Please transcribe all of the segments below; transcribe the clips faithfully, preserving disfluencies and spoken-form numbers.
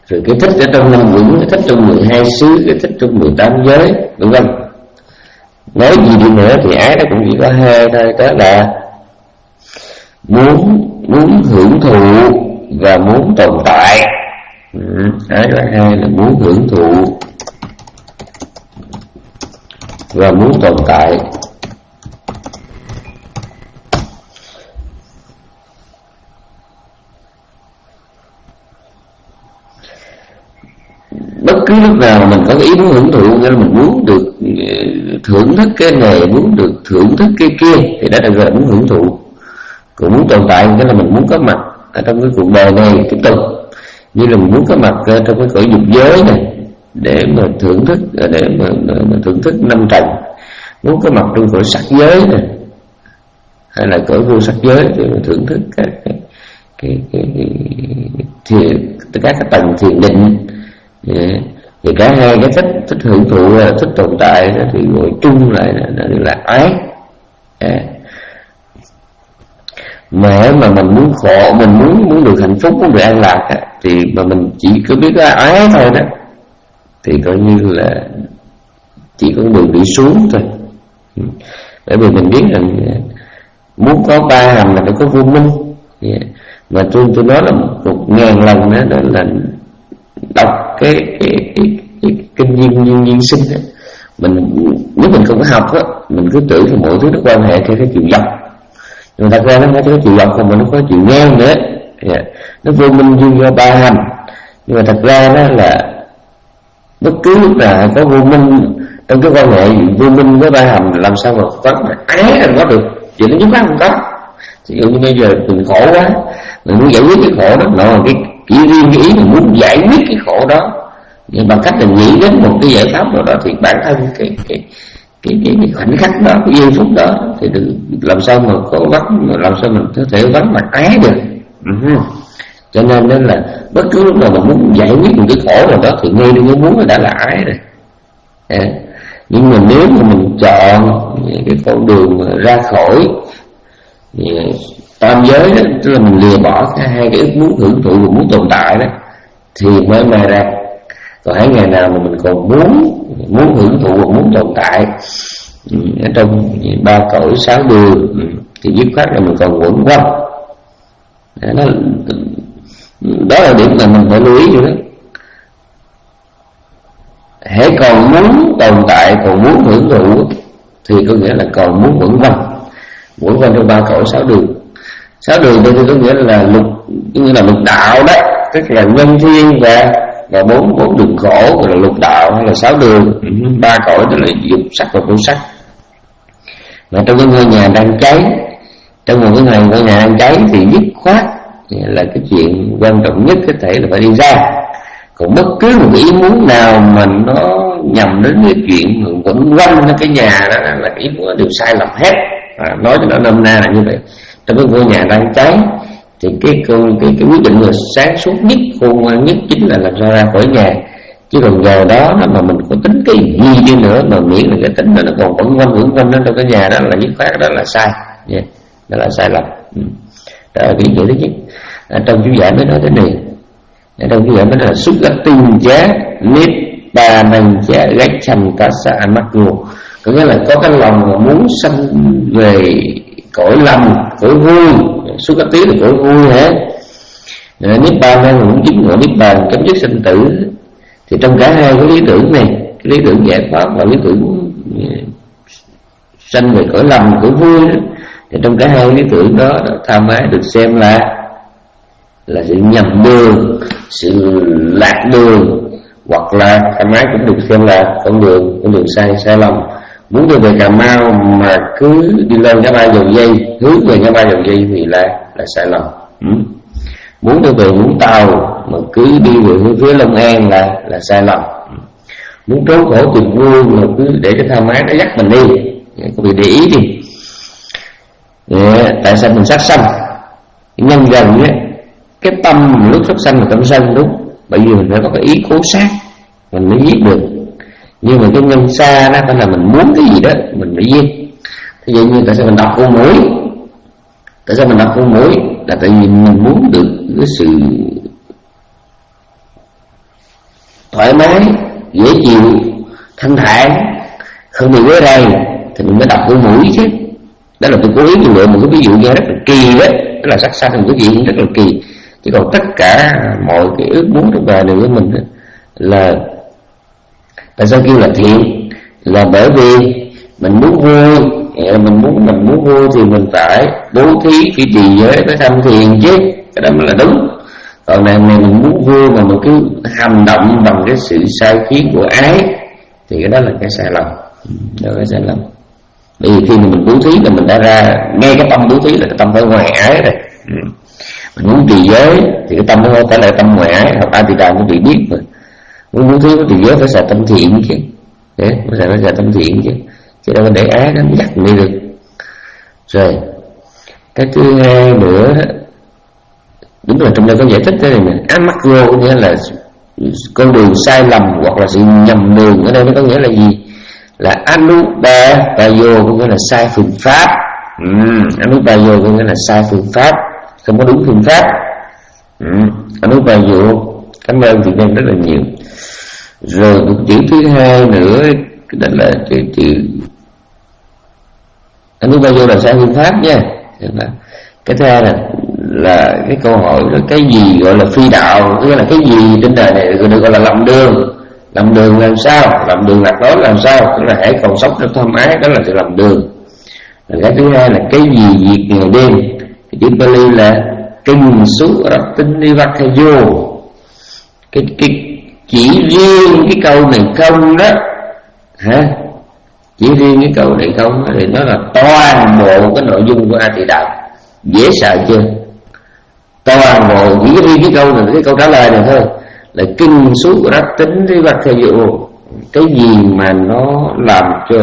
rồi cái thích ở trong năm quẩn, cái thích trong mười hai xứ, cái thích trong mười tám giới, vân vân. Nói gì đi nữa thì ái nó cũng chỉ có hai thôi, đó là muốn muốn hưởng thụ và muốn tồn tại. Ừ, ái là hai là muốn hưởng thụ và muốn tồn tại. Bất cứ lúc nào mình có cái ý muốn hưởng thụ, nghĩa là mình muốn được thưởng thức cái này, muốn được thưởng thức cái kia, thì đó là gọi là muốn hưởng thụ. Còn muốn tồn tại nghĩa là mình muốn có mặt ở trong cái cuộc đời này tiếp tục, như là mình muốn có mặt trong cái cõi dục giới này để mà thưởng thức, để mà, mà, mà thưởng thức năm trần, muốn có mặt trong cõi sắc giới này hay là cõi vô sắc giới để mà thưởng thức các cái cái cái, cái, cái, cái các cái tầng thiền định. Yeah. Thì cả hai cái thích thích hưởng thụ, thích tồn tại đó thì gọi chung lại là, là, là ái. Yeah. Mà mà mình muốn khổ, mình muốn muốn được hạnh phúc, muốn được an lạc á, thì mà mình chỉ có biết cái ái thôi đó, thì coi như là chỉ có đường đi xuống thôi. Bởi vì mình biết rằng muốn có ba hành là phải có vô minh. Yeah. Mà tôi tôi nói là một ngàn lần đó, đó là đọc cái cái cái, cái kinh duyên duyên duyên sinh đó. Mình nếu mình không có học á, mình cứ tưởng là mọi thứ nó quan hệ theo cái chiều dọc, nhưng mà thật ra nó không có chiều dọc, không mà nó có chiều ngang nữa. Yeah. Nó vô minh duyên do ba hành, nhưng mà thật ra nó là bất cứ lúc nào có vô minh trong cái quan hệ vô minh với ba hành, làm sao mà có mà ái là có được, chỉ nó giúp không có. Ví dụ như bây giờ mình khổ quá, mình muốn giải quyết cái khổ đó, nó cái chỉ riêng cái ý mình muốn giải quyết cái khổ đó, nhưng bằng cách là nghĩ đến một cái giải pháp nào đó, thì bản thân cái cái cái cái, cái khoảnh khắc đó, cái giây phút đó thì đừng, làm sao mà có vắng, làm sao mình có thể vắng mặt ái được. Uh-huh. Cho nên đó là bất cứ lúc nào mà muốn giải quyết một cái khổ nào đó thì ngay đừng có muốn là đã là ái rồi. À, nhưng mà nếu mà mình chọn cái con đường ra khỏi tam giới đó, tức là mình lìa bỏ cả hai cái ước muốn hưởng thụ và muốn tồn tại đó, thì mới mai ra. Còn hãy ngày nào mà mình còn muốn muốn hưởng thụ và muốn tồn tại ở trong ba cõi sáu đường, thì dứt khoát là mình còn quẩn quanh. Đó, đó là điểm là mình phải lưu ý rồi đó. Hãy còn muốn tồn tại, còn muốn hưởng thụ, thì có nghĩa là còn muốn quẩn quanh, quẩn quanh trong ba cõi sáu đường. Sáu đường đây thì có nghĩa là lục, như là lục đạo đó, tức là nhân thiên và và bốn bốn đường khổ, gọi là lục đạo hay là sáu đường. Ba cõi đó là dục sắc và vô sắc. Mà trong cái ngôi nhà đang cháy, trong một cái ngày ngôi nhà đang cháy thì dứt khoát là cái chuyện quan trọng nhất có thể là phải đi ra. Còn bất cứ một cái ý muốn nào mà nó nhằm đến cái chuyện quẩn quanh cái nhà đó là cái ý muốn đều sai lầm hết. À, nói cho nó nôm na là như vậy. Trong cái ngôi nhà đang cháy thì cái cái, cái, cái quyết định là sáng suốt nhất, khôn ngoan nhất chính là làm sao ra khỏi nhà. Chứ còn giờ đó mà mình có tính cái gì đi nữa, mà miễn là cái tính đó nó còn quẩn quanh quẩn quanh trong cái nhà đó là dứt khoát, đó là sai. Yeah. Đó là sai lầm. Ừ. Đó là cái ý nghĩa thứ nhất. À, trong chú giải mới nói thế này, ở trong chú giải mới nói là xuất gắt tinh giá nếp ba năng giá gách thành cá xa mắc ngô. Có nghĩa là có cái lòng mà muốn sanh về cõi lành, cõi vui. Xuất gắt tí là cõi vui hả? Nếp ba năng muốn chứng ngộ nếp bàn, chấm dứt sinh tử. Thì trong cả hai cái lý tưởng này, cái lý tưởng giải thoát và lý tưởng sanh về cõi lành, cõi vui đó, thì trong cả hai lý tưởng đó, tham ái được xem là là sự nhầm đường, sự lạc đường, hoặc là tham ái cũng được xem là con đường con đường sai sai lầm. Muốn đi về Cà Mau mà cứ đi lên ngã ba Dầu Dây, hướng về ngã ba Dầu Dây thì là là sai lầm. Ừ. Muốn đi về Vũng Tàu mà cứ đi về hướng phía Long An là là sai lầm. Ừ. Muốn trốn khổ tìm vui mà cứ để cái tham ái nó dắt mình đi, có bị để ý đi. Yeah. Tại sao mình sát sanh? Nhân dần á, cái tâm lúc sát sanh là tâm sân, đúng, bởi vì mình phải có cái ý cố sát mình mới giết được. Nhưng mà cái nhân xa đó phải là mình muốn cái gì đó mình mới giết. Thế vậy như tại sao mình đọc con mũi? Tại sao mình đọc con mũi? Là tại vì mình muốn được cái sự thoải mái, dễ chịu, thanh thản, không bị quấy rầy thì mình mới đập vô mũi chứ. Đó là tôi cố ý tôi lựa một cái ví dụ nghe rất là kỳ đấy, rất là sắc sanh một cái gì rất là kỳ. Chứ còn tất cả mọi cái ước muốn trong đời này của mình đó, là tại sao kêu là thiện, là bởi vì mình muốn vui, mình muốn mình muốn vui thì mình phải bố thí, phải trì giới, phải tham thiền chứ, cái đó mới là đúng. Còn này này mình muốn vui mà mình cứ hành động bằng cái sự sai khiến của ái thì cái đó là cái sai lầm, đó là cái sai lầm. Bởi vì khi mà mình bố thí là mình đã ra ngay cái tâm bố thí là cái tâm phải ngoài ái rồi. Ừ. Mình muốn trì giới thì cái tâm nó không phải là tâm ngoài ái, học A Tỳ Đàm cũng bị biết rồi. Muốn bố thí với trì giới phải xài tâm thiện chứ, đấy, phải xài phải xài tâm thiện chứ, chứ đâu có để ái nó dắt mình đi được. Rồi cái thứ hai nữa đó, đúng là trong đây có giải thích thế này nè, amaggo có nghĩa là con đường sai lầm hoặc là sự nhầm đường. Ở đây nó có nghĩa là gì? Là anupayo có nghĩa là sai phương pháp. um, Anupayo có nghĩa là sai phương pháp, không có đúng phương pháp. um, Anupayo. Cảm ơn chị Nhân rất là nhiều. Rồi một chữ thứ hai nữa, đó là chữ chữ anupayo là sai phương pháp nha. Cái thứ hai là là cái câu hỏi đó, cái gì gọi là phi đạo, tức là cái gì trên đời này được gọi là lầm đường. Lầm đường làm sao? Lầm đường lạc lối làm sao? Tức là hãy còn sống trong tham ái, đó là sự lầm đường. Rồi cái thứ hai là cái gì diệt ngày đêm, cái chữ Pali là kinh sú rattinivakayo. Cái cái chỉ riêng cái câu này không đó hả? Chỉ riêng cái câu này không đó, thì nó là toàn bộ cái nội dung của A Tỳ Đàm. Dễ sợ chưa? Toàn bộ chỉ riêng cái câu này, cái câu trả lời này thôi là kinh sú của đắc tính với vật thầy dụ. Cái gì mà nó làm cho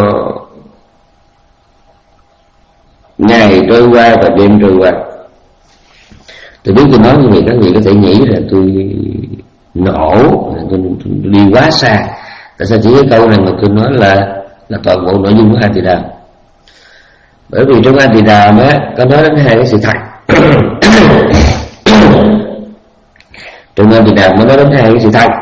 ngày trôi qua và đêm trôi qua. Tôi biết tôi nói như vậy các vị có thể nghĩ là tôi nổ, tôi, tôi, tôi đi quá xa. Tại sao chỉ cái câu này mà tôi nói là là toàn bộ nội dung của A Tỳ Đàm? Bởi vì trong A Tỳ Đàm á có nói đến hai cái sự thật. Trong A Tỳ Đàm mới nói đến hai cái sự thật,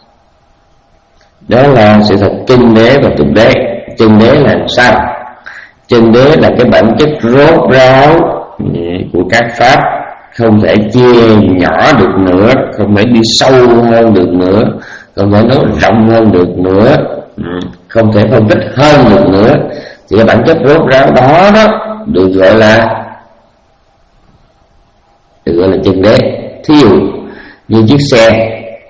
đó là sự thật chân đế và tục đế. Chân đế là sao? Chân đế là cái bản chất rốt ráo của các pháp, không thể chia nhỏ được nữa, không thể đi sâu hơn được nữa, không thể nói rộng hơn được nữa, không thể phân tích hơn được nữa. Thì cái bản chất rốt ráo đó đó được gọi là được gọi là chân đế. Thí dụ như chiếc xe,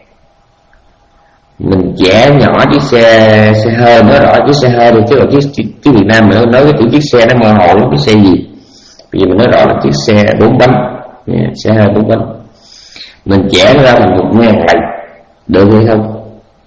mình vẽ nhỏ chiếc xe xe hơi, nói rõ chiếc xe hơi đi, chứ còn chiếc chiếc Việt Nam mình nói cái chữ chiếc xe nó mơ hồ lắm. Cái xe gì? Bây giờ mình nói rõ là chiếc xe bốn bánh, yeah, xe hơi bốn bánh, mình vẽ nó ra thành một ngàn lạnh, được hay không?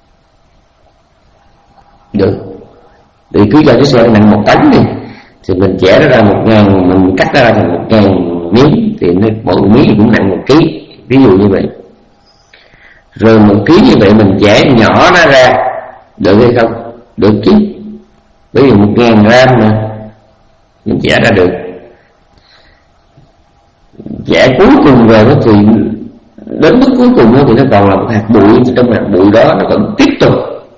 Được. Thì cứ cho cái xe nặng một tấn đi, thì mình vẽ nó ra một ngàn, mình cắt nó ra thành một ngàn miếng, thì nó mỗi miếng cũng nặng một ký, ví dụ như vậy. Rồi một ký như vậy mình vẽ nhỏ nó ra, được hay không? Được chứ. Bởi vì một ngàn gram mà mình vẽ ra được. Vẽ cuối cùng rồi thì đến mức cuối cùng thì nó còn là một hạt bụi, thì trong hạt bụi đó nó vẫn tiếp tục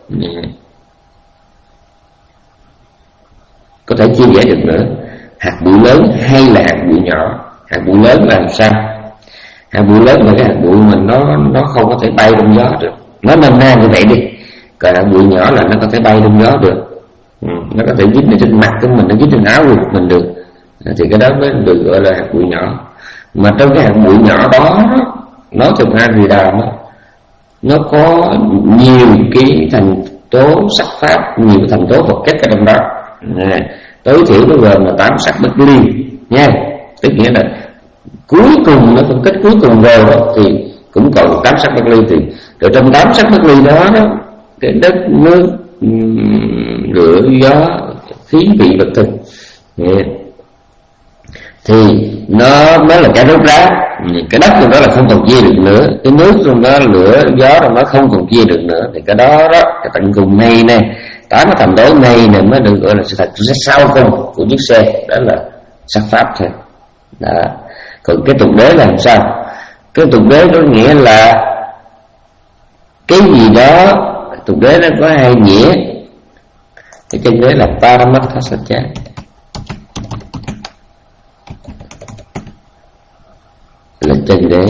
có thể chia vẽ được nữa. Hạt bụi lớn hay là hạt bụi nhỏ? Hạt bụi lớn là làm sao? Hạt bụi lớn là cái hạt bụi mà nó nó không có thể bay trong gió được, nó nôm na như vậy đi. Còn hạt bụi nhỏ là nó có thể bay trong gió được, ừ, nó có thể dính ở trên mặt của mình, nó dính trên áo của mình được, thì cái đó mới được gọi là hạt bụi nhỏ. Mà trong cái hạt bụi nhỏ đó, nói trong A Tỳ Đàm nó có nhiều cái thành tố sắc pháp, nhiều cái thành tố vật chất ở trong đó. À, tối thiểu nó gồm là tám sắc bất ly nha, tức nghĩa là cuối cùng nó phân tích cuối cùng rồi đó, thì cũng còn tám sắc bất ly. Thì rồi trong tám sắc bất ly đó, đó cái đất nước lửa gió khí vị vật thực, yeah, thì nó mới là cái rốt ráo. Cái đất trong đó là không còn chia được nữa, cái nước trong đó, lửa gió trong đó không còn chia được nữa. Thì cái đó đó, cái tận cùng này nè, tám cái thành tố này nè mới được gọi là sự thật sau cùng của chiếc xe, đó là sắc pháp thôi. Đó. Còn cái tục đế là làm sao? Cái tục đế có nghĩa là cái gì đó tục đế nó có hai nghĩa. Cái chân đế là Paramatthasacha, là chân đế.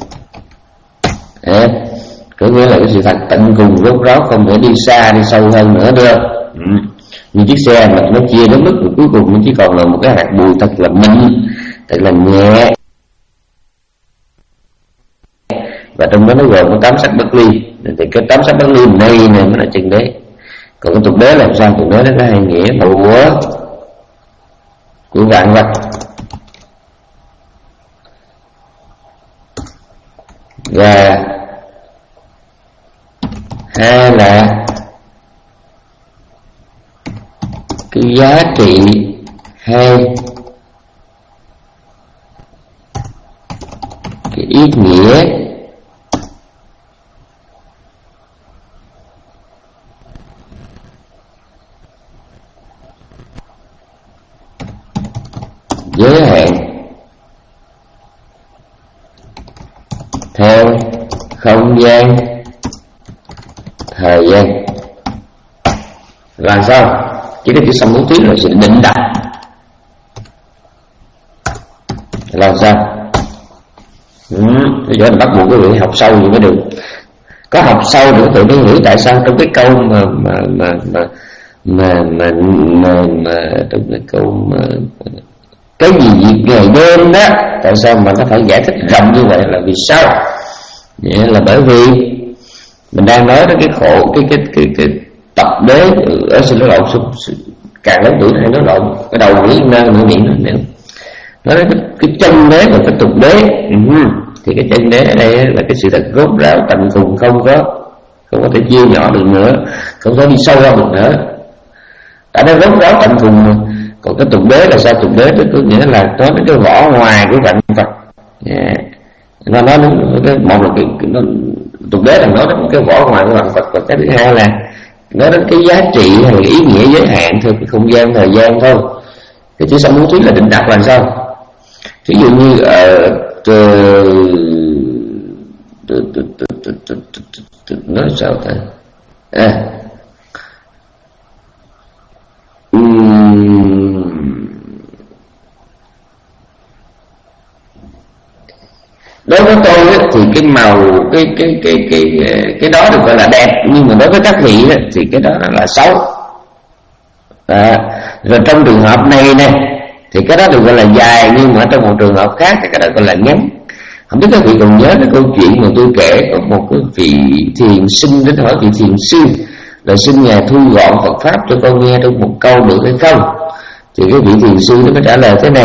À, có nghĩa là cái sự thật tận cùng rốt ráo, không thể đi xa đi sâu hơn nữa được. Ừ. Như chiếc xe mà nó chia đến mức cuối cùng nó chỉ còn là một cái hạt bụi thật là mịn, thật là nhẹ, và trong đó nó gồm có tám sắc bất ly. Thì cái tám sắc bất ly này này mới là chân đế. Còn cái tục đế làm sao? Tục đế nó có hai nghĩa của của vạn vật, và hai là cái giá trị hay cái ý nghĩa giới hạn theo không gian thời gian. Làm sao? Chỉ cái chữ xong bố thí là sự định đặt. Làm sao? Ừ, bây giờ mình bắt buộc quý vị học sâu thì mới được. Có học sâu để tự mới hiểu tại sao trong cái câu mà mà mà mà mà mà, mà, mà trong cái câu mà cái gì việc ngày đêm đó, tại sao mà nó phải giải thích rộng như vậy, là vì sao? Vậy là bởi vì mình đang nói đến cái khổ, cái cái cái, cái tập đế ở xin nó lộn, càng lớn tuổi hay nó lộn cái đầu nghĩ năng nửa miệng nó nữa. Nói đến cái, cái chân đế và cái tục đế. Ừ. Thì cái chân đế ở đây là cái sự thật rốt ráo tận cùng, không có không có thể chia nhỏ được nữa, không có đi sâu ra được nữa. Đã nó rốt ráo tận cùng rồi. Còn cái tục đế là sao? Tục đế tức có nghĩa là nói đến cái vỏ ngoài của vạn vật. Yeah. Nó nói đến cái một là cái, cái nó, tục đế là nói đến cái vỏ ngoài của vạn vật, và cái thứ hai là nói đến cái giá trị hay là cái ý nghĩa giới hạn theo cái không gian thời gian thôi. Cái chữ xong bố thí là định đặt là sao? Ví dụ như nói sao ta? À, đối với tôi ấy, thì cái màu cái cái cái cái cái đó được gọi là đẹp, nhưng mà đối với các vị ấy, thì cái đó là xấu. À, rồi trong trường hợp này nè thì cái đó được gọi là dài, nhưng mà trong một trường hợp khác thì cái đó gọi là ngắn. Không biết các vị còn nhớ cái câu chuyện mà tôi kể có một cái vị thiền sinh đến hỏi vị thiền sư là xin ngài thu gọn Phật pháp cho con nghe trong một câu được hay không. Thì cái vị thiền sư nó mới trả lời thế này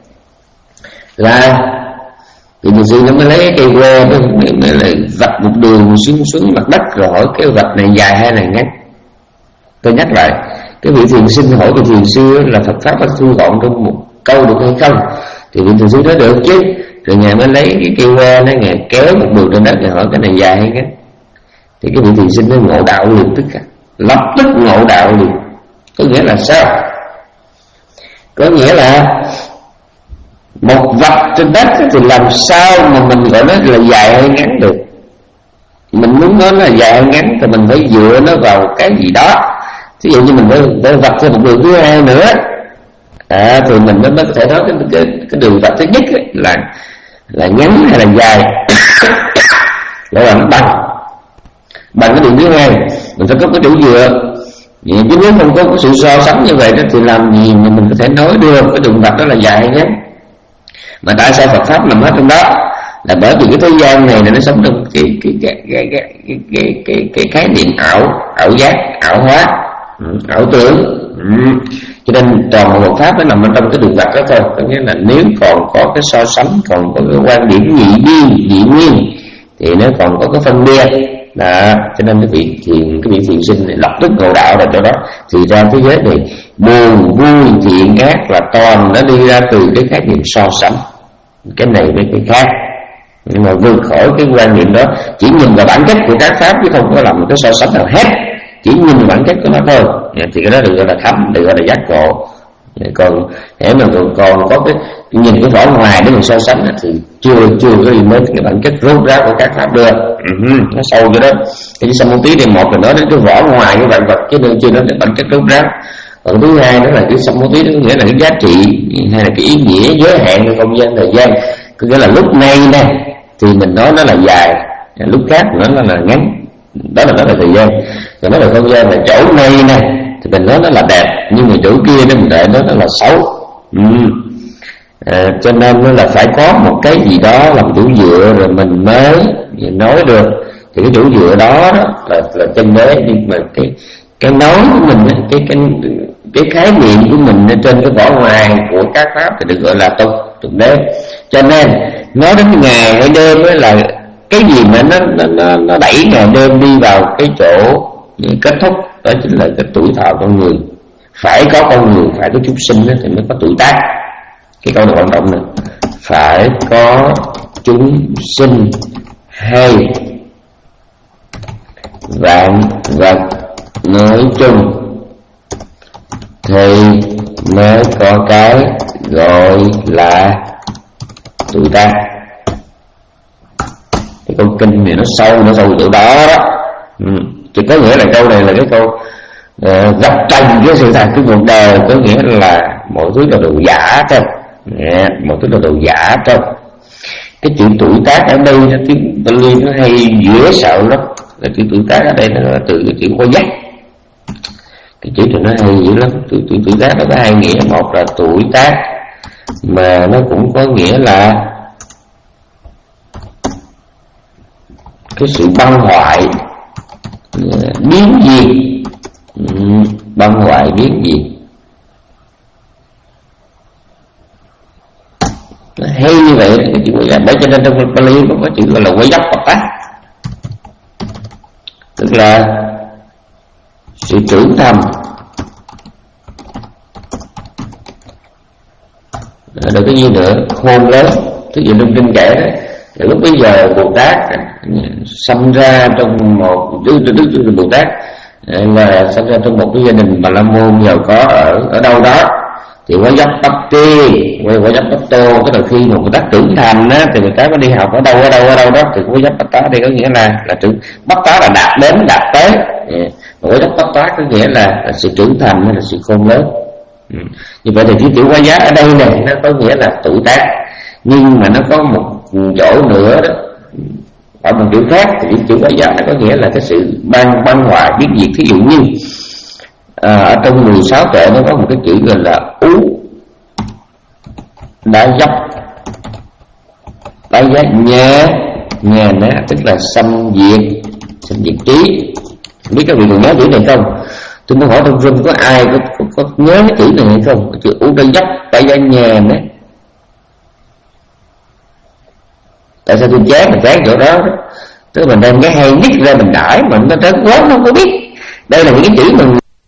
là vị thiền sư nó mới lấy cây que nó mới lại vạch một đường xuống xuống mặt đất, rồi hỏi cái vạch này dài hay là ngắn. Tôi nhắc lại, cái vị thiền sinh hỏi vị thiền sư là Phật pháp có thu gọn trong một câu được hay không. Thì vị thiền sư nói được chứ. Rồi ngài mới lấy cái cây que nó ngài kéo một đường trên đất, ngài hỏi cái này dài hay ngắn. Thì cái vị thiền sinh nó ngộ đạo liền, tức là lập tức ngộ đạo liền. Có nghĩa là sao? Có nghĩa là một vật trên đất thì làm sao mà mình gọi nó là dài hay ngắn được. Mình muốn nói là dài hay ngắn thì mình phải dựa nó vào cái gì đó. Ví dụ như mình phải, phải vạch thêm một đường thứ hai nữa, à, thì mình mới có thể nói cái, cái, cái đường vạch thứ nhất ấy, là là ngắn hay là dài gọi là nó bằng bằng cái đường thứ hai. Mình phải có cái chỗ dựa. Vậy chứ nếu không có cái sự so sánh như vậy đó, thì làm gì mà mình có thể nói được cái đường vạch đó là dài hay ngắn. Mà tại sao Phật pháp nằm hết trong đó? Là bởi vì cái thế gian này, này nó sống trong cái cái cái cái cái cái cái, cái, cái khái niệm ảo ảo giác, ảo hóa, ảo tưởng. Ừ. Cho nên toàn bộ Phật pháp nó nằm ở trong cái đường vạch đó thôi. Có nghĩa là nếu còn có cái so sánh, còn có cái quan điểm nhị biên, nhị nguyên, thì nó còn có cái phân biệt. Đó, cho nên cái vị thiền cái vị thiền sinh này lập tức ngộ đạo là chỗ đó. Thì ra thế giới này buồn vui thiện ác là toàn nó đi ra từ cái khái niệm so sánh cái này với cái khác. Nhưng mà vượt khỏi cái quan niệm đó, chỉ nhìn vào bản chất của các pháp chứ không có làm một cái so sánh nào hết, chỉ nhìn vào bản chất của nó thôi, thì cái đó được gọi là thấm, được gọi là giác ngộ. Còn để mà còn, còn có cái nhìn cái vỏ ngoài để mình so sánh thì chưa chưa có đi đến cái bản chất rốt ráo của các pháp được. Uh-huh, nó sâu cho đó. Cái sanh môn tí thì một là nói đến cái vỏ ngoài cái vạn vật, chứ chưa nói đến bản chất rốt ráo. Còn thứ hai đó là cái sanh môn tí, đó nghĩa là cái giá trị hay là cái ý nghĩa giới hạn của không gian thời gian. Có nghĩa là lúc này nè thì mình nói nó là dài, lúc khác nó là, là ngắn, đó là nó là thời gian. Còn nó là không gian là chỗ này nè thì mình nói nó là đẹp, nhưng mà chỗ kia nó mình lại nói nó là xấu. Ừ. À, cho nên nó là phải có một cái gì đó làm chỗ dựa rồi mình mới nói được. Thì cái chỗ dựa đó, đó là, là chân đế, nhưng mà cái cái nói của mình, cái cái cái khái niệm của mình trên cái vỏ ngoài của các pháp thì được gọi là tục tục đế. Cho nên nói đến ngày hay đêm ấy là cái gì mà nó nó nó đẩy ngày đêm đi vào cái chỗ kết thúc, đó chính là cái tuổi thọ con người. Phải có con người, phải có chúng sinh thì mới có tuổi tác. Cái câu này quan trọng nè, phải có chúng sinh hay vạn vật nói chung thì mới có cái gọi là tuổi tác. Cái câu kinh này nó sâu, nó sâu chỗ đó đó. Ừ. Thì có nghĩa là câu này là cái câu uh, gặp trần cái sự thật của cuộc đời, có nghĩa là mọi thứ là đồ giả thôi. Yeah, mọi thứ là đồ giả thôi. Cái chữ tuổi tác ở đây nó tiếng Bali nó hay dễ sợ lắm. Cái chữ tuổi tác ở đây nó là từ cái chữ có dắt. Cái chữ này nó hay dữ lắm. Tuổi, tuổi, tuổi tác nó có hai nghĩa, một là tuổi tác mà nó cũng có nghĩa là cái sự băng hoại, biến diệt, băng hoại biến diệt. Nó hay như vậy cái chữ quay. Bởi cho nên trong Bali có cái chữ gọi là quay dấp Phật tác, tức là sự trưởng thành. Rồi cái gì nữa, khôn lớn. Thứ gì trong kinh kể đấy, lúc bây giờ Bồ Tát sinh ra trong một đức đức đức Bồ Tát là sinh ra trong một cái gia đình Bà La Môn giàu có ở ở đâu đó, thì quá dấp tấp ti, quá dấp tấp tô, tức là khi mà Bồ Tát trưởng thành á, thì người ta có đi học ở đâu ở đâu ở đâu đó, thì quá dấp tấp tá đây có nghĩa là là trưởng bắt tá là đạt đến đạt tới, quá dấp tấp tá có nghĩa là, là sự trưởng thành hay là sự khôn lớn. Ừ. Như vậy thì cái chữ quá giá ở đây này nó có nghĩa là tuổi tác, nhưng mà nó có một chỗ nữa đó, ở một chữ khác thì cái chữ quá giá nó có nghĩa là cái sự băng băng hoại biến diệt. Ví dụ như à, ở trong mười sáu tuệ nó có một cái chữ gọi là ú đã dấp đã giá nhẹ nhẹ nè, tức là xâm diệt xâm diệt trí. Biết các vị còn nhớ chữ này không? Tôi muốn hỏi trong room có ai có, có, có nhớ cái chữ này hay không? Cái chữ ú đã dấp đã giá nhẹ nè. Tại sao tôi chán mình chán chỗ đó? Tức là mình đem cái hay nhất ra mình đãi mà nó trớn quán nó không có biết. Đây là những cái chữ mà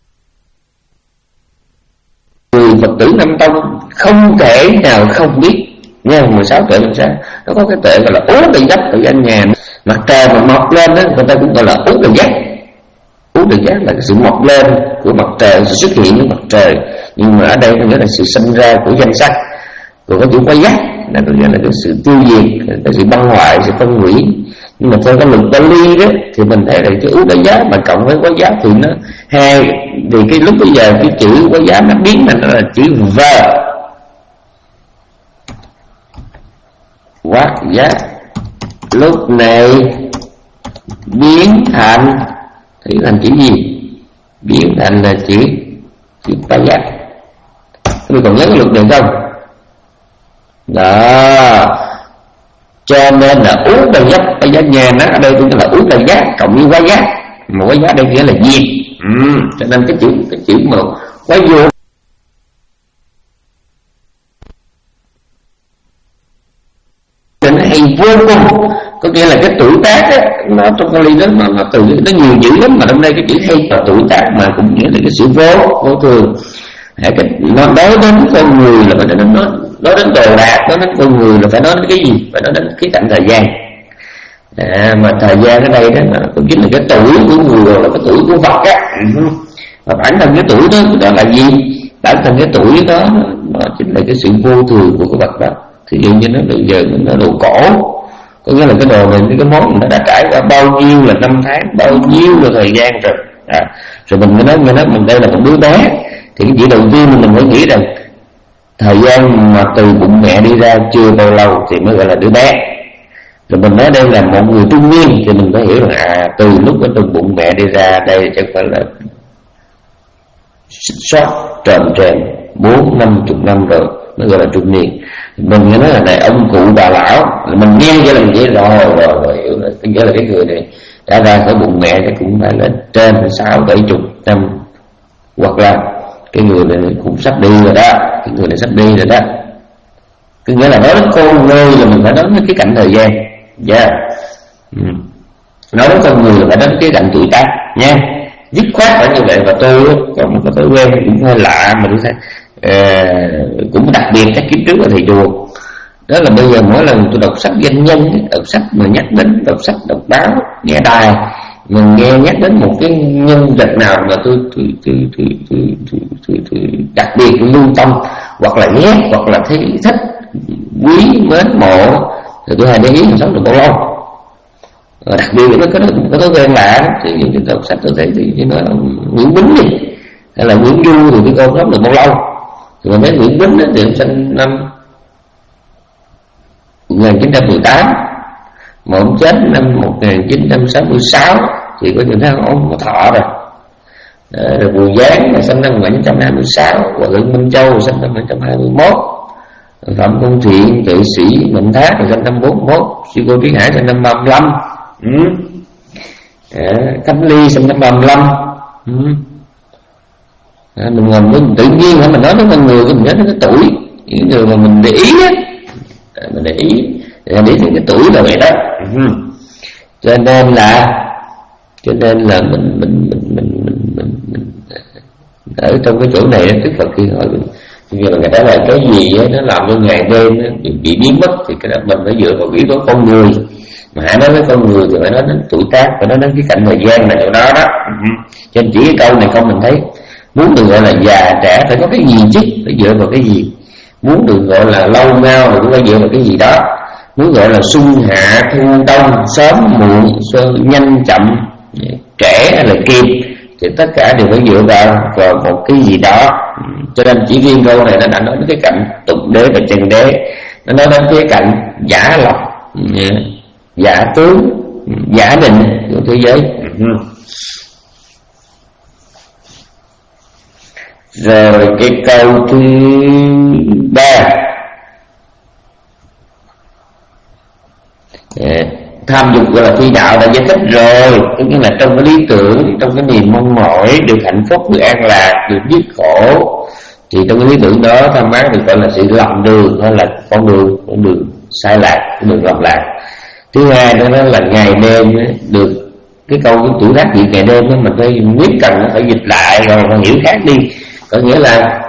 người Phật tử Nam Tông không thể nào không biết nha. Mười sáu tuệ làm sao nó có cái tuệ gọi là ú tự giác tự danh nhà. Mặt trời mà mọc lên đó người ta cũng gọi là ú tự giác. Ú tự giác là cái sự mọc lên của mặt trời, sự xuất hiện của mặt trời, nhưng mà ở đây có nghĩa là sự sinh ra của danh sắc. Còn cái chữ quá giác là có nghĩa là cái sự tiêu diệt, cái sự băng hoại, sự phân hủy. Nhưng mà theo cái luật Bali đó thì mình thấy là cái ú đá giá mà cộng với quá giá thì nó hai, thì cái lúc bây giờ cái chữ quá giá nó biến thành nó là chữ vờ quá giá, lúc này biến thành thì thành chữ gì? Biến thành là chữ chữ quá giá. Tôi còn nhớ cái luật này không? Đó, cho nên là uống đầy dấp bây giá nhà nó ở đây cũng là uống đầy giá cộng với quá giá, mà quá giá đây nghĩa là diệt. Ừ, cho nên cái chữ cái chữ mà quá vô thì nó hay vô cùng, có nghĩa là cái tuổi tác á, nó trong Pali nó nó, nó từ nó nhiều dữ lắm, mà trong đây cái chữ hay là tuổi tác mà cũng nghĩa là cái sự vô vô thường. Nó nói đến con người là phải nói đến nó, nói đến đồ đạc, nói đến con người là phải nói đến cái gì? Phải nói đến cái cạnh thời gian. À, mà thời gian ở đây đó nó cũng chính là cái tuổi của người, là cái tuổi của vật á. Và bản thân cái tuổi đó, đó là gì? bản thân cái tuổi đó nó chính là cái sự vô thường của cái vật đó. Thì dụ như nó bây giờ nó đồ cổ, có nghĩa là cái đồ này, cái món nó đã trải qua bao nhiêu là năm tháng, bao nhiêu là thời gian rồi. À, rồi mình mới nói, mình nói mình đây là một đứa bé, thì cái chuyện đầu tiên mình phải nghĩ rằng thời gian mà từ bụng mẹ đi ra chưa bao lâu thì mới gọi là đứa bé. Rồi mình nói đây là một người trung niên thì mình phải hiểu rằng à, từ lúc ở trong bụng mẹ đi ra đây chắc phải là sót tròn trèm bốn năm chục năm rồi mới gọi là trung niên. Mình nói là này ông cụ bà lão, mình nghe vậy là mình vậy rồi rồi rồi hiểu là nghĩa là cái người này đã ra khỏi bụng mẹ thì cũng phải là trên sáu bảy chục năm, hoặc là cái người này cũng sắp đi rồi đó, cái người này sắp đi rồi đó. Cái nghĩa là nói đến con người là mình phải nói đến cái cạnh thời gian, yeah. ừ. Nói đến con người là phải đến cái cạnh tuổi tác nha, dứt khoát phải như vậy. Và tôi còn một cái thói quen cũng hơi lạ mà tôi thấy uh, cũng đặc biệt các kiếp trước ở thầy chùa, đó là bây giờ mỗi lần tôi đọc sách doanh nhân, đọc sách mà nhắc đến, đọc sách đọc báo, nghe đài, mình nghe nhắc đến một cái nhân vật nào mà tôi tôi tôi tôi tôi, tôi, tôi, tôi đặc biệt lưu tâm, hoặc là ghét, hoặc là thấy thích, quý mến mộ, thì tôi hay để ý mình sống được bao lâu. Và đặc biệt nó có có thói quen lạ, thì những đọc sách tôi thấy thì nó Nguyễn Bính đi, hay là Nguyễn Du, thì cái con sống được bao lâu. Thì mình thấy Nguyễn Bính đó, thì ông sinh năm một nghìn chín trăm mười tám, mà ông chết năm một nghìn chín trăm sáu mươi sáu, thì có những tháng ông có thọ rồi. À, rồi Bùi Giáng là sinh năm một nghìn chín trăm hai mươi sáu, và Lương Minh Châu sinh năm một nghìn chín trăm hai mươi mốt, Phạm Công Thiện, Tuệ Sĩ Mạnh Thác là sinh năm bốn mươi mốt, Sư Cô Trí Hải sinh năm ba mươi lăm, ừ. à, Khánh Ly sinh năm ba mươi lăm. ừ. à, mình ngồi mình tự nhiên hả, mình nói đến con người mình nhớ đến cái tuổi những người mà mình để ý á, à, mình để ý để ý đến cái tuổi là vậy đó. ừ. cho nên là cho nên là mình mình mình mình mình, mình, mình ở trong cái chỗ này Đức Phật khi hỏi bây giờ người ta là cái gì ấy, nó làm cho ngày đêm bị, bị biến mất, thì cái đó mình phải dựa vào yếu tố con người. Mà hãy nói với con người thì phải nói đến tuổi tác, phải nói đến cái cạnh thời gian này chỗ đó đó. Cho nên chỉ cái câu này không mình thấy muốn được gọi là già trẻ phải có cái gì chứ, phải dựa vào cái gì. Muốn được gọi là lâu ngao thì cũng phải dựa vào cái gì đó. Muốn gọi là xuân hạ thu đông, sớm muộn, nhanh chậm, trẻ hay là kịp, thì tất cả đều phải dựa vào, vào một cái gì đó. Cho nên chỉ riêng câu này nó đã nói đến cái cạnh tục đế và chân đế, nó nói đến cái cạnh giả lập, giả tướng, giả định của thế giới. Rồi cái câu thứ ba, tham dục gọi là phi đạo đã giải thích rồi, tức là trong cái lý tưởng, trong cái niềm mong mỏi được hạnh phúc, được an lạc, được dứt khổ, thì trong cái lý tưởng đó tham ái được gọi là sự lầm đường, hay là con đường con đường sai lạc, con đường lầm lạc. Thứ hai đó là ngày đêm được cái câu cái tuổi tác gì ngày đêm đó mình phải quyết cần phải dịch lại rồi mà hiểu khác đi, có nghĩa là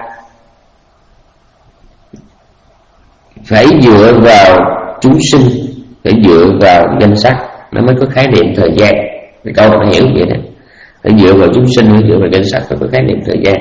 phải dựa vào chúng sinh, phải dựa vào danh sách nó mới có khái niệm thời gian. Cái câu này hiểu vậy đó, phải dựa vào chúng sinh, phải dựa vào danh sách mới có khái niệm thời gian.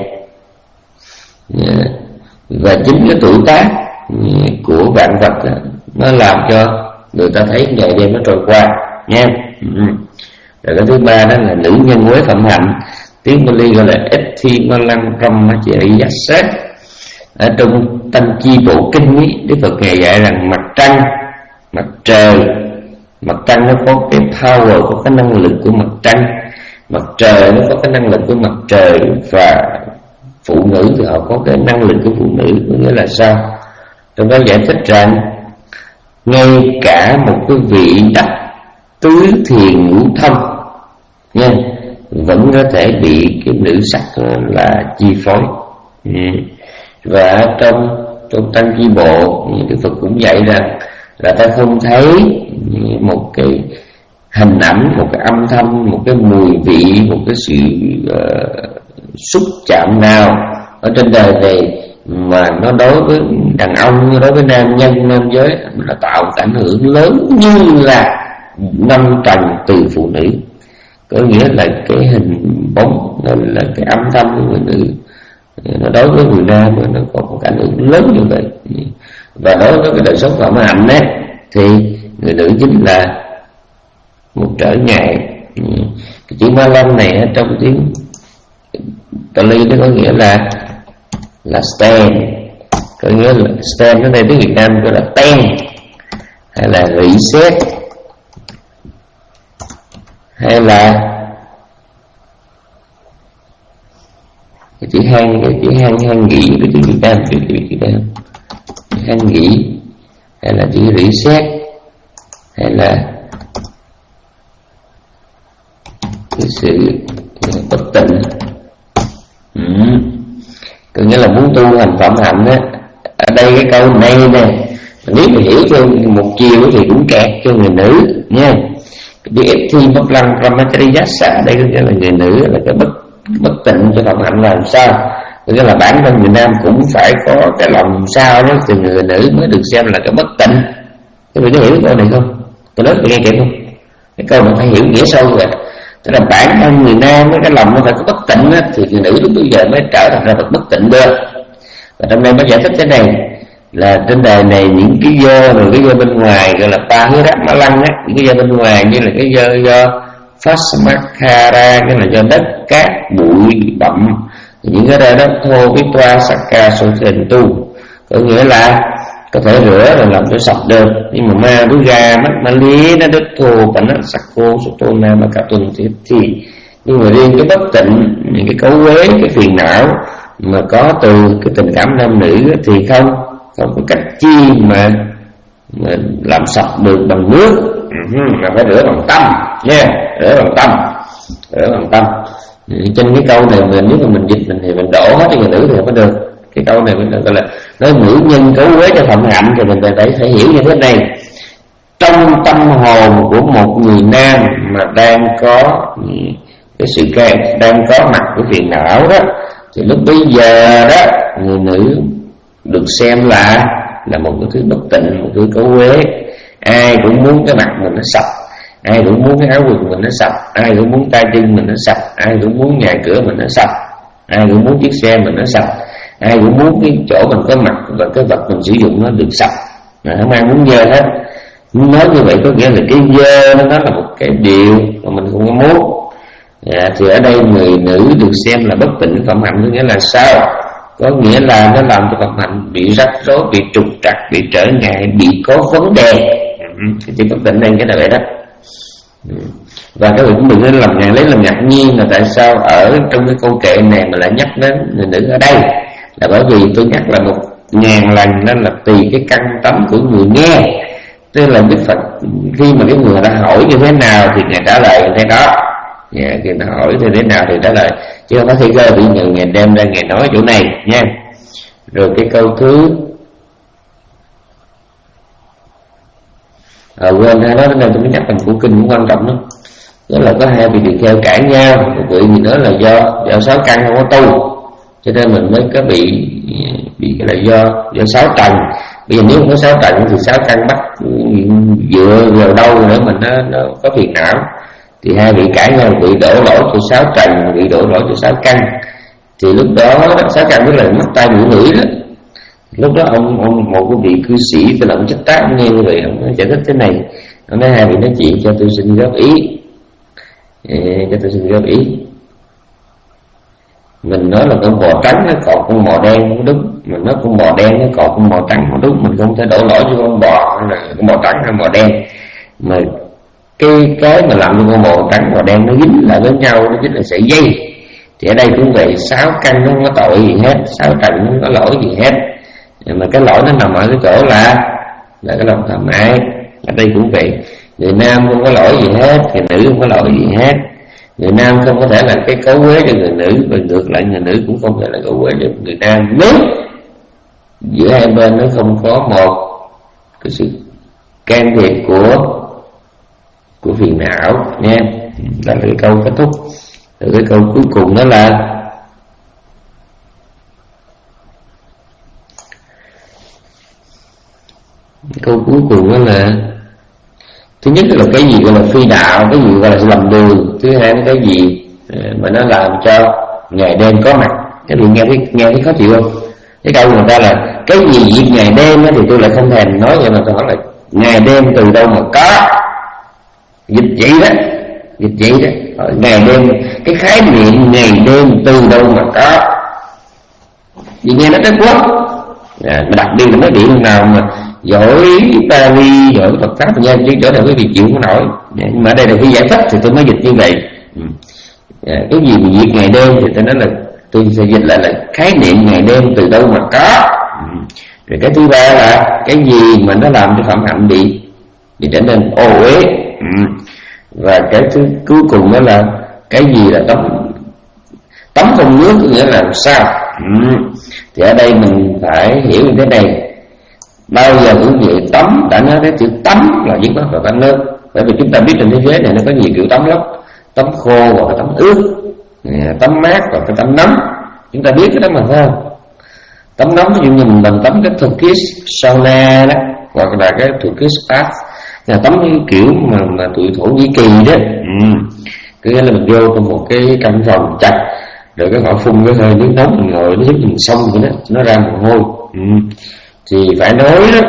Và chính cái tuổi tác của vạn vật đó, nó làm cho người ta thấy ngày đêm nó trôi qua nha. Rồi cái thứ ba đó là nữ nhân quế phẩm hạnh, tiếng Bali gọi là Ethimalang Brahmacharya. Ở trong Tăng Chi Bộ Kinh ấy, Đức Phật ngài dạy rằng mặt trăng, mặt trời, mặt trăng nó có cái power, có cái năng lực của mặt trăng, mặt trời nó có cái năng lực của mặt trời, và phụ nữ thì họ có cái năng lực của phụ nữ. Có nghĩa là sao? Trong đó giải thích rằng ngay cả một cái vị đắc tứ thiền ngũ thông nha, vẫn có thể bị cái nữ sắc là chi phối. ừ. Và trong trong Tăng Chi Bộ, Đức Phật cũng dạy rằng là ta không thấy một cái hình ảnh, một cái âm thanh, một cái mùi vị, một cái sự uh, xúc chạm nào ở trên đời này mà nó đối với đàn ông, đối với nam nhân, nam giới là tạo một ảnh hưởng lớn như là năm trần từ phụ nữ. Có nghĩa là cái hình bóng, là cái âm thanh của người nữ nó đối với người nam nó có một ảnh hưởng lớn như vậy. Và đối với cái đời sống phạm hạnh ấy, thì người nữ chính là một trở ngại. Cái chữ ma lâm này ở trong tiếng Pali nó có nghĩa là là stand, có nghĩa là stand ở đây tiếng Việt Nam gọi là ten, hay là rỉ sét, hay là cái chữ hang, cái chữ hang hang nghỉ của tiếng Việt Nam, chữ Việt Nam hang nghỉ, hay là chữ rỉ sét, hay là cái sự bất tịnh. Ừ. Có nghĩa là muốn tu hành phạm hạnh á. Ở đây cái câu này nè, nếu mà hiểu theo một chiều thì cũng kẹt cho người nữ nha. Cái ép thi bất lăng brahmacharya, đây có nghĩa là người nữ là cái bất bất tịnh cho phạm hạnh là làm sao? Có nghĩa là bản thân người nam cũng phải có cái lòng làm sao đó thì người nữ mới được xem là cái bất tịnh. Các vị có hiểu cái câu này không? Tôi nói nghe kịp không? Cái câu này phải hiểu nghĩa sâu rồi. Tức là bản thân người nam cái lòng nó phải có bất tịnh á, thì người nữ lúc bây giờ mới trở thành ra vật bất tịnh được. Và trong đây mới giải thích thế này là trên đời này những cái dơ rồi cái dơ bên ngoài gọi là pa hứa rắc mã lăng á, những cái dơ bên ngoài như là cái dơ do phasmakhara, cái là do đất cát bụi bặm, những cái đó đó thô cái toa sakka sổ thền tu, có nghĩa là có thể rửa rồi làm cho sạch được, nhưng mà ma đứa ra mắt ma lý nó đứt thô và nó sặc cô số tô na mà cả tuần thì, thì nhưng mà riêng cái bất tịnh, những cái cấu uế, cái phiền não mà có từ cái tình cảm nam nữ thì không không có cách chi mà, mà làm sạch được bằng nước, mà phải rửa bằng tâm nha, yeah. Rửa bằng tâm, rửa bằng tâm. Trên cái câu này mình nếu mà mình dịch mình thì mình đổ hết cho người nữ thì không có được. Cái câu này mình gọi là nói nữ nhân cấu uế cho phạm hạnh thì mình phải phải hiểu như thế này. Trong tâm hồn của một người nam mà đang có cái sự can đang có mặt của phiền não đó, thì lúc bây giờ đó người nữ được xem là là một cái thứ bất tịnh, một thứ cấu uế. Ai cũng muốn cái mặt mình nó sạch, ai cũng muốn cái áo quần mình nó sạch, ai cũng muốn tay chân mình nó sạch, ai cũng muốn nhà cửa mình nó sạch, ai cũng muốn chiếc xe mình nó sạch, ai cũng muốn cái chỗ mình có mặt và cái vật mình sử dụng nó được sạch, mà không ai muốn dơ hết. Nói như vậy có nghĩa là cái dơ nó là một cái điều mà mình không có muốn. À, thì ở đây người nữ được xem là bất tịnh phạm hạnh, có nghĩa là sao? Có nghĩa là nó làm cho phạm hạnh bị rắc rối, bị trục trặc, bị trở ngại, bị có vấn đề. Cái chữ bất tịnh đây cái là vậy đó. Và các vị cũng đừng nên làm ngàn lấy làm ngạc nhiên là tại sao ở trong cái câu kệ này mà lại nhắc đến người nữ ở đây, là bởi vì tôi nhắc là một ngàn lần nên là tùy cái căn tánh của người nghe. Tức là Đức Phật khi mà cái người ta hỏi như thế nào thì ngài trả lời như thế đó. Dạ, khi ta hỏi như thế nào thì trả lời, chứ không có thể cơ bị nhận ngài đem ra ngài nói chỗ này nha. Rồi cái câu thứ à, quên hai nói đến đây tôi mới nhắc thành của kinh cũng quan trọng lắm. Đó là có hai vị tỳ kheo cãi nhau, một vị thì nói là do do sáu căn không có tu, cho nên mình mới có bị bị cái là do do sáu trần. Bây giờ nếu không có sáu trần thì sáu căn bắt dựa vào đâu nữa mình nó nó có phiền não. Thì hai vị cãi nhau, vị đổ lỗi cho sáu trần, vị đổ lỗi cho sáu căn. Thì lúc đó sáu căn tức là mắt tai mũi lưỡi đó. Lúc đó ông, ông một cái vị cư sĩ tên là ông Chích Tác nghe như vậy, ông giải thích thế này. Ông nói hai vị nói chuyện cho tôi xin góp ý, cho tôi xin góp ý. Mình nói là con bò trắng nó còn con bò đen không đúng, mình nói con bò đen nó còn con bò trắng không đúng. Mình không thể đổ lỗi cho con bò là con bò trắng hay bò đen, mà cái cái mà làm cho con bò trắng bò đen nó dính lại với nhau, nó chính là sợi dây. Thì ở đây cũng vậy, sáu căn nó không có tội gì hết, sáu trần nó không có lỗi gì hết, mà cái lỗi nó nằm ở cái chỗ là là cái lòng tham ái. Ở đây cũng vậy, người nam không có lỗi gì hết, người nữ không có lỗi gì hết. Người nam không có thể là cái cấu uế cho người nữ, và ngược lại người nữ cũng không thể là cấu uế cho người nam, nếu giữa hai bên nó không có một cái sự can thiệp của của phiền não nha. Đó là cái câu kết thúc. Rồi cái câu cuối cùng đó là câu cuối cùng đó là thứ nhất là cái gì gọi là phi đạo, cái gì gọi là lầm đường. Thứ hai là cái gì mà nó làm cho ngày đêm có mặt Cái vị nghe thấy nghe thấy khó chịu không? Cái câu người ta là cái gì việc ngày đêm thì tôi lại không thèm nói, nhưng mà tôi hỏi là ngày đêm từ đâu mà có? Dịch vậy đó, dịch vậy đó. Ngày đêm, cái khái niệm ngày đêm từ đâu mà có? Vì nghe nó rất quá. À, đặc biệt là mấy điện nào mà giỏi Pali, giỏi Phật pháp nha, chứ trở thành cái việc chịu không nổi. Nhưng mà ở đây là cái giải thích thì tôi mới dịch như vậy. À, cái gì mà việc ngày đêm thì tôi nói là tôi sẽ dịch lại là khái niệm ngày đêm từ đâu mà có. Rồi cái thứ ba là cái gì mà nó làm cho phạm hạnh bị bị trở nên ô uế. Và cái thứ cuối cùng đó là cái gì là tắm tắm không nước, có nghĩa là làm sao? Thì ở đây mình phải hiểu như thế này. Bao giờ cũng vậy, tắm đã nói đến chữ tắm là dứt khoát vào tắm nước. Bởi vì chúng ta biết trên thế giới này nó có nhiều kiểu tắm lắm. Tắm khô hoặc là tắm ướt, tắm mát hoặc là tắm nóng. Chúng ta biết cái đó mà phải không? Tắm nóng ví dụ như mình, mình tắm cái Turkish sauna đó, hoặc là cái Turkish bath, là tắm cái kiểu mà, mà tụi Thổ Nhĩ Kỳ đó. Ừ. Cứ là mình vô trong một cái căn phòng chặt, rồi cái họ phun cái hơi nước nóng, mình ngồi nó giúp mình xong vậy đó, nó ra mồ hôi. Ừ. Thì phải nói đó,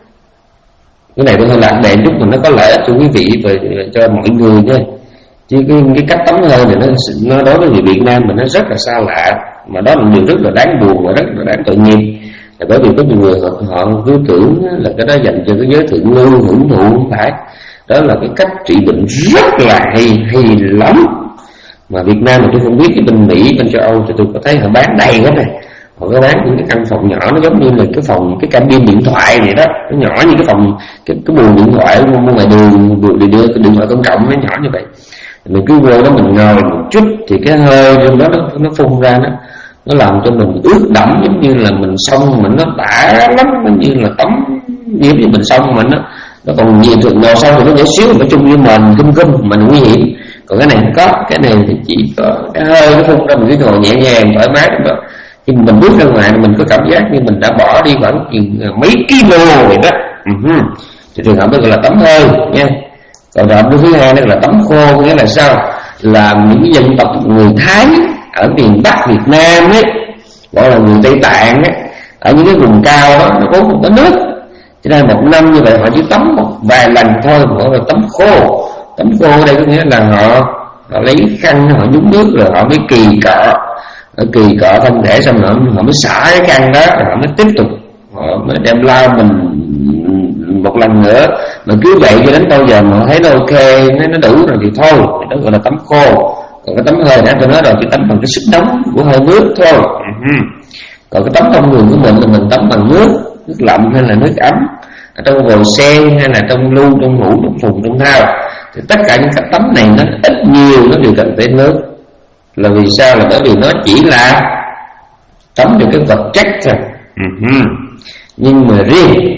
cái này tôi hơi lạc đề chút mà nó có lợi cho quý vị và cho mọi người nha. Chứ cái, cái cách tắm hơi này nó, nó đối với người Việt Nam mà nó rất là xa lạ, mà đó là điều rất là đáng buồn và rất là đáng tội nghiệp. Là bởi vì có nhiều người họ, họ cứ tưởng là cái đó dành cho cái giới thượng lưu hưởng thụ, không phải. Đó là cái cách trị bệnh rất là hay hay lắm. Mà Việt Nam mà tôi không biết, cái bên Mỹ, bên châu Âu thì tôi có thấy họ bán đầy hết này. Họ có bán những cái căn phòng nhỏ, nó giống như là cái phòng, cái cabin điện thoại này đó. Nó nhỏ như cái phòng, cái, cái buồng điện thoại mua ngoài đường, đường đi đưa cái điện thoại công cộng nó nhỏ như vậy. Mình cứ vô đó mình ngồi một chút thì cái hơi trong đó nó, nó phun ra đó, nó làm cho mình ướt đẫm, giống như là mình xong mình nó đã lắm, nó như là tắm, giống như mình xong mình nó nó còn nhiều thường ngồi xong thì nó nhỏ xíu, nó chung với mình kinh kinh mình nguy hiểm. Còn cái này không có, cái này thì chỉ có cái hơi nó phun ra, mình cứ ngồi nhẹ nhàng thoải mái đó. Khi mình bước ra ngoài mình có cảm giác như mình đã bỏ đi khoảng mấy kilo vậy đó. Uh-huh. Thì trường hợp đó gọi là tắm hơi nha. Còn trường hợp thứ hai đó là tắm khô, nghĩa là sao? Là những cái dân tộc người Thái ở miền Bắc Việt Nam ấy, gọi là người Tây Tạng ấy, ở những cái vùng cao đó nó có một cái nước, cho nên một năm như vậy họ chỉ tắm một vài lần thôi, gọi là tắm khô. Tắm khô ở đây có nghĩa là họ họ lấy khăn họ nhúng nước rồi họ mới kỳ cọ, họ kỳ cọ thân thể xong rồi họ mới xả cái khăn đó, rồi họ mới tiếp tục họ mới đem lao mình một lần nữa. Mà cứ vậy cho đến bao giờ mà thấy nó ok, nó nó đủ rồi thì thôi, đó gọi là tắm khô. Còn cái tắm hơi đã tôi nói rồi, chỉ tắm bằng cái sức nóng của hơi nước thôi. Uh-huh. Còn cái tắm thông thường của mình là mình tắm bằng nước, nước lạnh hay là nước ấm, ở trong vòi sen hay là trong lu, trong hũ, trong phùng, trong thao. Thì tất cả những cách tắm này nó ít nhiều nó đều cần tới nước. Là vì sao? Là bởi vì nó chỉ là tắm được cái vật chất thôi. Uh-huh. Nhưng mà riêng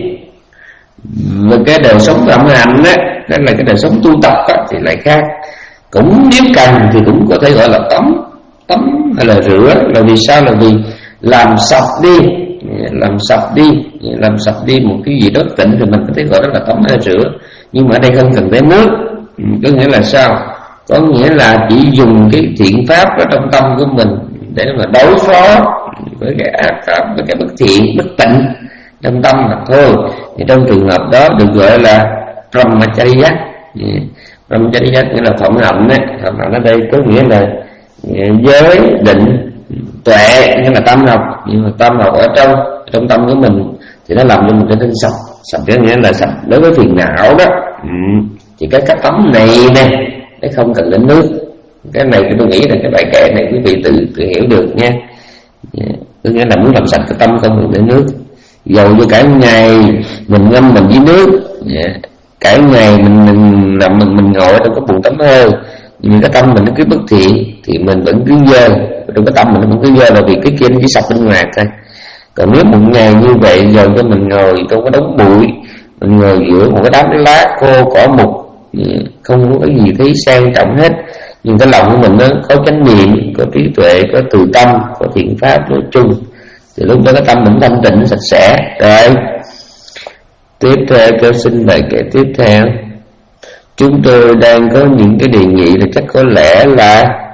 về cái đời sống phạm hạnh đó, đó là cái đời sống tu tập đó, thì lại khác. Cũng nếu cần thì cũng có thể gọi là tắm tắm hay là rửa. Là vì sao? Là vì làm sạch đi, làm sạch đi, làm sạch đi một cái gì đó tịnh thì mình có thể gọi đó là tắm hay là rửa. Nhưng mà ở đây không cần tới nước. Có nghĩa là sao? Có nghĩa là chỉ dùng cái thiện pháp ở trong tâm của mình để mà đối phó với cái ác pháp, với cái bất thiện, bất tịnh trong tâm mà thôi. Thì trong trường hợp đó được gọi là brahmacharya. Brahmacharya nghĩa là thọ hạnh đấy. Thọ hạnh ở đây có nghĩa là giới định tuệ, nghĩa là tâm học. Nhưng mà tâm học ở trong trong tâm của mình thì nó làm cho mình trở nên sạch. Sạch có nghĩa là sạch đối với phiền não đó. Ừ. Thì cái cách tắm này nè, nó không cần đến nước. Cái này tôi nghĩ là cái bài kệ này quý vị tự tự hiểu được nha. Có nghĩa là muốn làm sạch cái tâm không cần đến nước. Dầu như cả ngày mình ngâm mình với nước, cả ngày mình mình làm mình mình ngồi trong cái buồng tắm hơi, nhưng cái tâm mình nó cứ bất thiện thì mình vẫn cứ dơ, trong cái tâm mình nó vẫn cứ dơ, là vì cái kia nó chỉ sạch bên ngoài thôi. Còn nếu một ngày như vậy dầu cho mình ngồi trong cái đống bụi, mình ngồi giữa một cái đám lá khô cỏ mục, không có cái gì thấy sang trọng hết, nhưng cái lòng của mình nó có chánh niệm, có trí tuệ, có từ tâm, có thiện pháp nói chung, thì lúc đó cái tâm mình thanh tịnh sạch sẽ. Rồi tiếp theo tôi xin bài kể tiếp theo. Chúng tôi đang có những cái đề nghị là chắc có lẽ là